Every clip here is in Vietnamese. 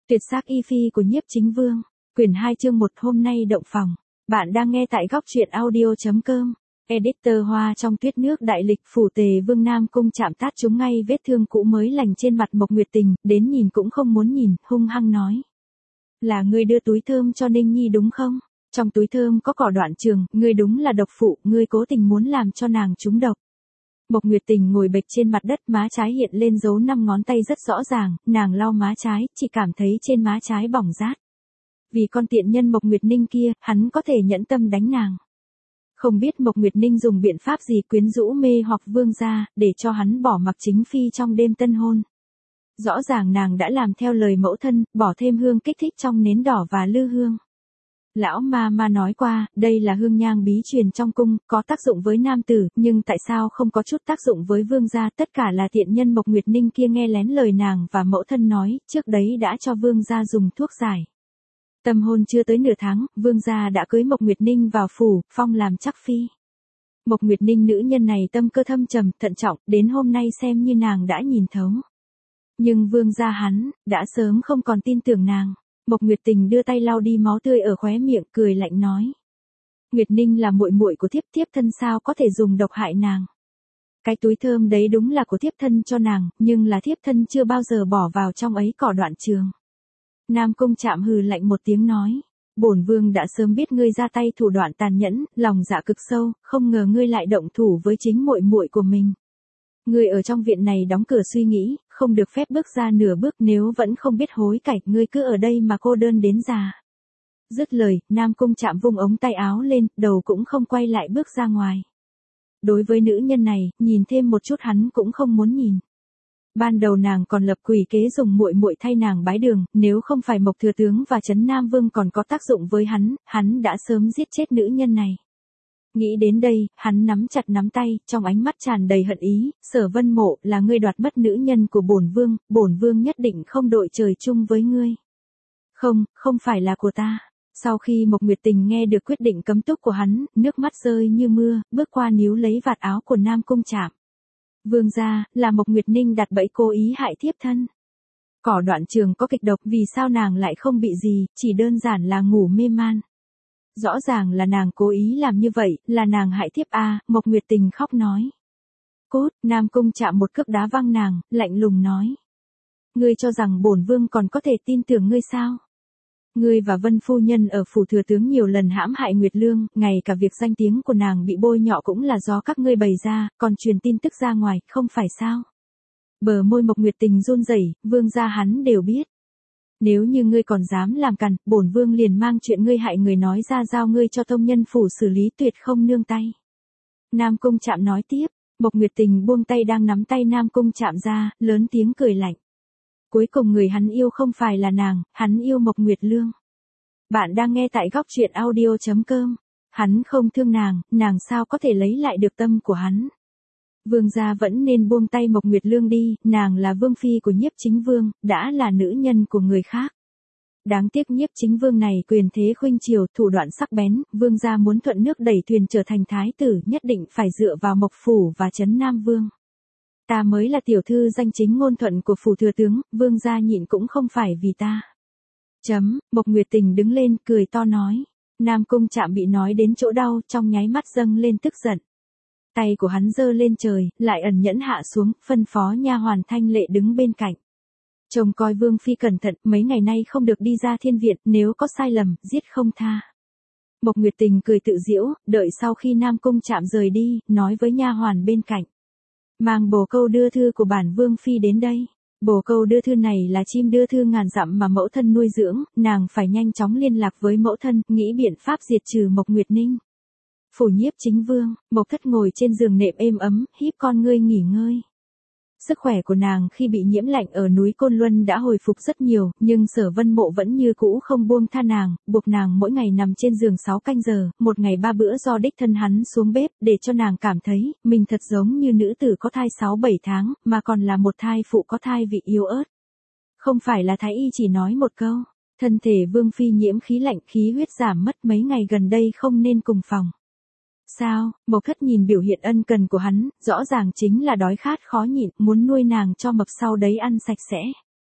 Tuyệt sắc y phi của Nhiếp Chính Vương, quyển 2 chương 1 hôm nay động phòng. Bạn đang nghe tại góc truyện audio.com. Editor Hoa trong tuyết nước đại lịch phủ Tề Vương Nam Cung chạm tát trúng ngay vết thương cũ mới lành trên mặt Mộc Nguyệt Tình, đến nhìn cũng không muốn nhìn, hung hăng nói. Là ngươi đưa túi thơm cho Ninh Nhi đúng không? Trong túi thơm có cỏ đoạn trường, ngươi đúng là độc phụ, ngươi cố tình muốn làm cho nàng trúng độc. Mộc Nguyệt Tình ngồi bệt trên mặt đất, má trái hiện lên dấu 5 ngón tay rất rõ ràng, nàng lau má trái, chỉ cảm thấy trên má trái bỏng rát. Vì con tiện nhân Mộc Nguyệt Ninh kia, hắn có thể nhẫn tâm đánh nàng. Không biết Mộc Nguyệt Ninh dùng biện pháp gì quyến rũ mê hoặc vương gia, để cho hắn bỏ mặc chính phi trong đêm tân hôn. Rõ ràng nàng đã làm theo lời mẫu thân, bỏ thêm hương kích thích trong nến đỏ và lư hương. Lão ma nói qua, đây là hương nhang bí truyền trong cung, có tác dụng với nam tử, nhưng tại sao không có chút tác dụng với vương gia? Tất cả là tiện nhân Mộc Nguyệt Ninh kia nghe lén lời nàng và mẫu thân nói, trước đấy đã cho vương gia dùng thuốc giải. Tầm hôn chưa tới nửa tháng, vương gia đã cưới Mộc Nguyệt Ninh vào phủ, phong làm chắc phi. Mộc Nguyệt Ninh nữ nhân này tâm cơ thâm trầm, thận trọng, đến hôm nay xem như nàng đã nhìn thấu. Nhưng vương gia hắn, đã sớm không còn tin tưởng nàng. Mộc Nguyệt Tình đưa tay lau đi máu tươi ở khóe miệng, cười lạnh nói. Nguyệt Ninh là muội muội của thiếp, thiếp thân sao có thể dùng độc hại nàng. Cái túi thơm đấy đúng là của thiếp thân cho nàng, nhưng là thiếp thân chưa bao giờ bỏ vào trong ấy cỏ đoạn trường. Nam Cung chạm hừ lạnh một tiếng nói. Bổn vương đã sớm biết ngươi ra tay thủ đoạn tàn nhẫn, lòng dạ cực sâu, không ngờ ngươi lại động thủ với chính muội muội của mình. Ngươi ở trong viện này đóng cửa suy nghĩ, không được phép bước ra nửa bước, nếu vẫn không biết hối cải, ngươi cứ ở đây mà cô đơn đến già. Dứt lời, Nam Cung chạm vung ống tay áo lên, đầu cũng không quay lại bước ra ngoài. Đối với nữ nhân này, nhìn thêm một chút hắn cũng không muốn nhìn. Ban đầu nàng còn lập quỷ kế dùng muội muội thay nàng bái đường, nếu không phải Mộc Thừa Tướng và Trấn Nam Vương còn có tác dụng với hắn đã sớm giết chết nữ nhân này. Nghĩ đến đây, hắn nắm chặt nắm tay, trong ánh mắt tràn đầy hận ý. Sở Vân Mộ, là ngươi đoạt mất nữ nhân của bổn vương nhất định không đội trời chung với ngươi. Không phải là của ta. Sau khi Mộc Nguyệt Tình nghe được quyết định cấm túc của hắn, nước mắt rơi như mưa, bước qua níu lấy vạt áo của Nam Cung chạm. Vương gia, là Mộc Nguyệt Ninh đặt bẫy cố ý hại thiếp thân. Cỏ đoạn trường có kịch độc, vì sao nàng lại không bị gì, chỉ đơn giản là ngủ mê man. Rõ ràng là nàng cố ý làm như vậy, là nàng hại thiếp a. Mộc Nguyệt Tình khóc nói. Cút, Nam Cung chạm một cước đá văng nàng, lạnh lùng nói. Ngươi cho rằng bổn vương còn có thể tin tưởng ngươi sao? Ngươi và Vân phu nhân ở phủ thừa tướng nhiều lần hãm hại Nguyệt Lương, ngay cả việc danh tiếng của nàng bị bôi nhọ cũng là do các ngươi bày ra, còn truyền tin tức ra ngoài, không phải sao? Bờ môi Mộc Nguyệt Tình run rẩy, vương gia hắn đều biết. Nếu như ngươi còn dám làm cằn, bổn vương liền mang chuyện ngươi hại người nói ra giao ngươi cho tông nhân phủ xử lý, tuyệt không nương tay. Nam Cung chạm nói tiếp, Mộc Nguyệt Tình buông tay đang nắm tay Nam Cung chạm ra, lớn tiếng cười lạnh. Cuối cùng người hắn yêu không phải là nàng, hắn yêu Mộc Nguyệt Lương. Bạn đang nghe tại góc truyện audio.com. Hắn không thương nàng sao có thể lấy lại được tâm của hắn. Vương gia vẫn nên buông tay Mộc Nguyệt Lương đi, nàng là vương phi của Nhiếp Chính Vương, đã là nữ nhân của người khác. Đáng tiếc Nhiếp Chính Vương này quyền thế khuynh triều, thủ đoạn sắc bén, vương gia muốn thuận nước đẩy thuyền trở thành thái tử, nhất định phải dựa vào Mộc phủ và Trấn Nam Vương. Ta mới là tiểu thư danh chính ngôn thuận của phủ thừa tướng, vương gia nhịn cũng không phải vì ta. Mộc Nguyệt Tình đứng lên, cười to nói. Nam Cung chạm bị nói đến chỗ đau, trong nháy mắt dâng lên tức giận. Tay của hắn giơ lên trời, lại ẩn nhẫn hạ xuống, phân phó nha hoàn Thanh Lệ đứng bên cạnh. Trông coi vương phi cẩn thận, mấy ngày nay không được đi ra thiên viện, nếu có sai lầm, giết không tha. Mộc Nguyệt Tình cười tự giễu, đợi sau khi Nam Cung chạm rời đi, nói với nha hoàn bên cạnh. Mang bồ câu đưa thư của bản vương phi đến đây. Bồ câu đưa thư này là chim đưa thư ngàn dặm mà mẫu thân nuôi dưỡng, nàng phải nhanh chóng liên lạc với mẫu thân, nghĩ biện pháp diệt trừ Mộc Nguyệt Ninh. Phủ Nhiếp Chính Vương, Mộc Thất ngồi trên giường nệm êm ấm, híp con ngươi nghỉ ngơi. Sức khỏe của nàng khi bị nhiễm lạnh ở núi Côn Luân đã hồi phục rất nhiều, nhưng Sở Vân Mộ vẫn như cũ không buông tha nàng, buộc nàng mỗi ngày nằm trên giường 6 canh giờ, một ngày 3 bữa do đích thân hắn xuống bếp, để cho nàng cảm thấy, mình thật giống như nữ tử có thai 6-7 tháng, mà còn là một thai phụ có thai vị yếu ớt. Không phải là thái y chỉ nói một câu, thân thể vương phi nhiễm khí lạnh, khí huyết giảm mất, mấy ngày gần đây không nên cùng phòng. Sao? Mộc Thất nhìn biểu hiện ân cần của hắn, rõ ràng chính là đói khát khó nhịn, muốn nuôi nàng cho mập sau đấy ăn sạch sẽ.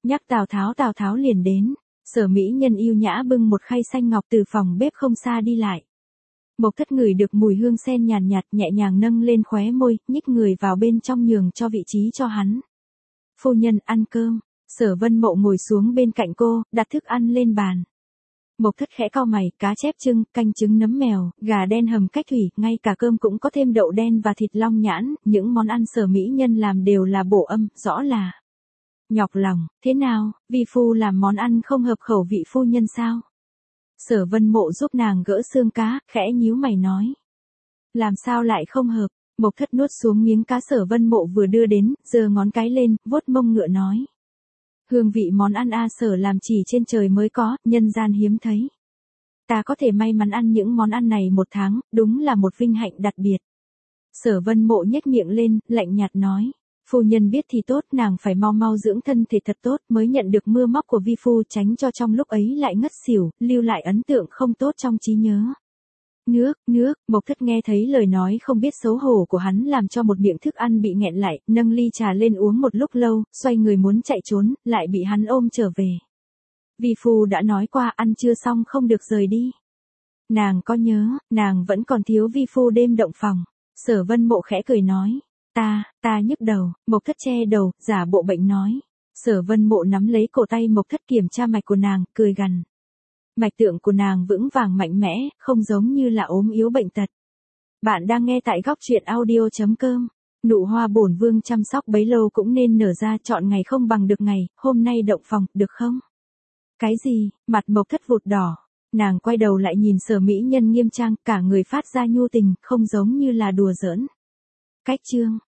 Nhắc Tào Tháo liền đến. Sở mỹ nhân yêu nhã bưng một khay xanh ngọc từ phòng bếp không xa đi lại. Mộc Thất ngửi được mùi hương sen nhàn nhạt nhẹ nhàng nâng lên khóe môi, nhích người vào bên trong nhường cho vị trí cho hắn. Phu nhân ăn cơm. Sở Vân Mộ ngồi xuống bên cạnh cô, đặt thức ăn lên bàn. Mộc Thất khẽ cau mày, cá chép trưng, canh trứng nấm mèo, gà đen hầm cách thủy, ngay cả cơm cũng có thêm đậu đen và thịt long nhãn, những món ăn Sở mỹ nhân làm đều là bổ âm, rõ là nhọc lòng. Thế nào, vi phu làm món ăn không hợp khẩu vị phu nhân sao? Sở Vân Mộ giúp nàng gỡ xương cá, khẽ nhíu mày nói. Làm sao lại không hợp? Mộc Thất nuốt xuống miếng cá Sở Vân Mộ vừa đưa đến, giơ ngón cái lên, vuốt mông ngựa nói. Hương vị món ăn Sở làm chỉ trên trời mới có, nhân gian hiếm thấy. Ta có thể may mắn ăn những món ăn này một tháng, đúng là một vinh hạnh đặc biệt. Sở Vân Mộ nhếch miệng lên, lạnh nhạt nói. Phu nhân biết thì tốt, nàng phải mau mau dưỡng thân thể thật tốt mới nhận được mưa móc của vi phu, tránh cho trong lúc ấy lại ngất xỉu, lưu lại ấn tượng không tốt trong trí nhớ. Nước, Mộc Thất nghe thấy lời nói không biết xấu hổ của hắn làm cho một miệng thức ăn bị nghẹn lại, nâng ly trà lên uống một lúc lâu, xoay người muốn chạy trốn, lại bị hắn ôm trở về. Vi phu đã nói qua ăn chưa xong không được rời đi. Nàng có nhớ, nàng vẫn còn thiếu vi phu đêm động phòng. Sở Vân Mộ khẽ cười nói. Ta nhức đầu. Mộc Thất che đầu, giả bộ bệnh nói. Sở Vân Mộ nắm lấy cổ tay Mộc Thất kiểm tra mạch của nàng, cười gằn. Mạch tượng của nàng vững vàng mạnh mẽ, không giống như là ốm yếu bệnh tật. Bạn đang nghe tại góc truyện audio.com. Nụ hoa bổn vương chăm sóc bấy lâu cũng nên nở ra, chọn ngày không bằng được ngày, hôm nay động phòng, được không? Cái gì? Mặt Mộc Thất vụt đỏ. Nàng quay đầu lại nhìn Sở mỹ nhân nghiêm trang, cả người phát ra nhu tình, không giống như là đùa giỡn. Cách chương.